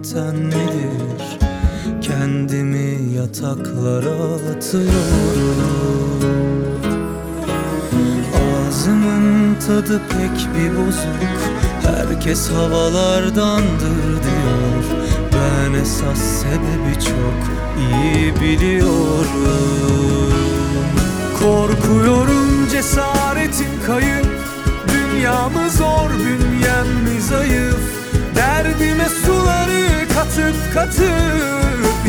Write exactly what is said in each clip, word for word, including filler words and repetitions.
sebepten nedir? Kendimi yataklara atıyorum. Ağzımın tadı pek bir bozuk, herkes havalardandır diyor. Ben esas sebebi çok iyi biliyorum. Korkuyorum cesaretim kayıp, dünyamı zor, bünyem mi zayıf? Derdime suları katıp katıp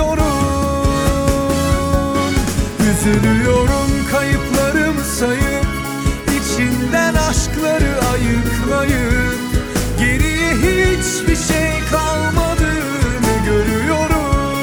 içiyorum. Üzülüyorum kayıplarımı sayıp, içinden aşkları ayıklayıp, geriye hiçbir şey kalmadığını görüyorum.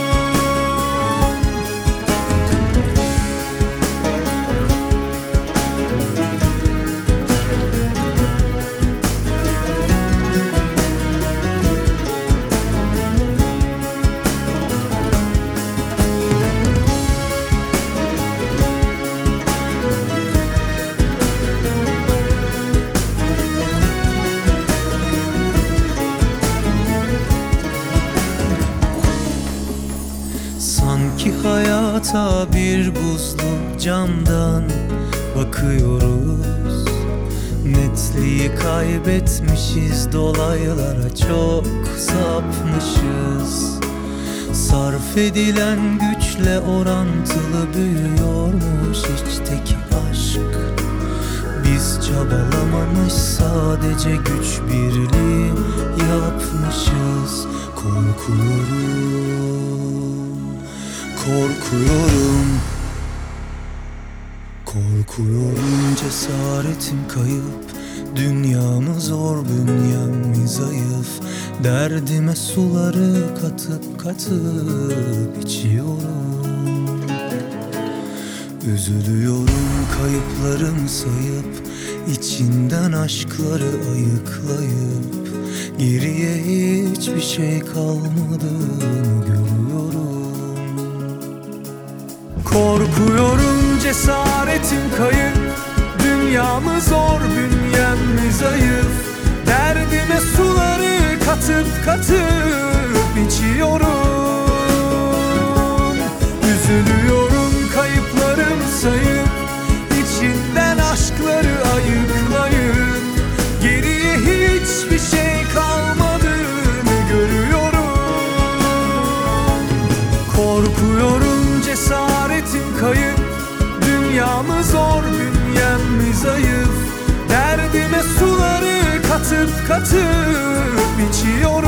Sanki hayata bir buzlu camdan bakıyoruz. Netliği kaybetmişiz, dolaylara çok sapmışız. Sarf edilen güçle orantılı büyüyormuş içteki aşk. Biz çabalamamış, sadece güç birliği yapmışız. Korkuyorum, korkuyorum, korkuyorum cesaretim kayıp, dünyamı zor, bünyem mi zayıf? Derdime suları katıp katıp içiyorum. Üzülüyorum kayıplarımı sayıp, içinden aşkları ayıklayıp, geriye hiçbir şey kalmadığını görüyorum. Korkuyorum cesaretim kayıp, dünyamı zor, bünyem mi zayıf? Derdime suları katıp katıp içiyorum. Üzülüyorum kayıplarımı sayıp, içinden aşkları ayıklayıp, geriye hiçbir şey kalmadığını görüyorum. Korkuyorum cesaretim kayıp, dünyamı zor, bünyem mi zayıf? Derdime suları katıp katıp içiyorum.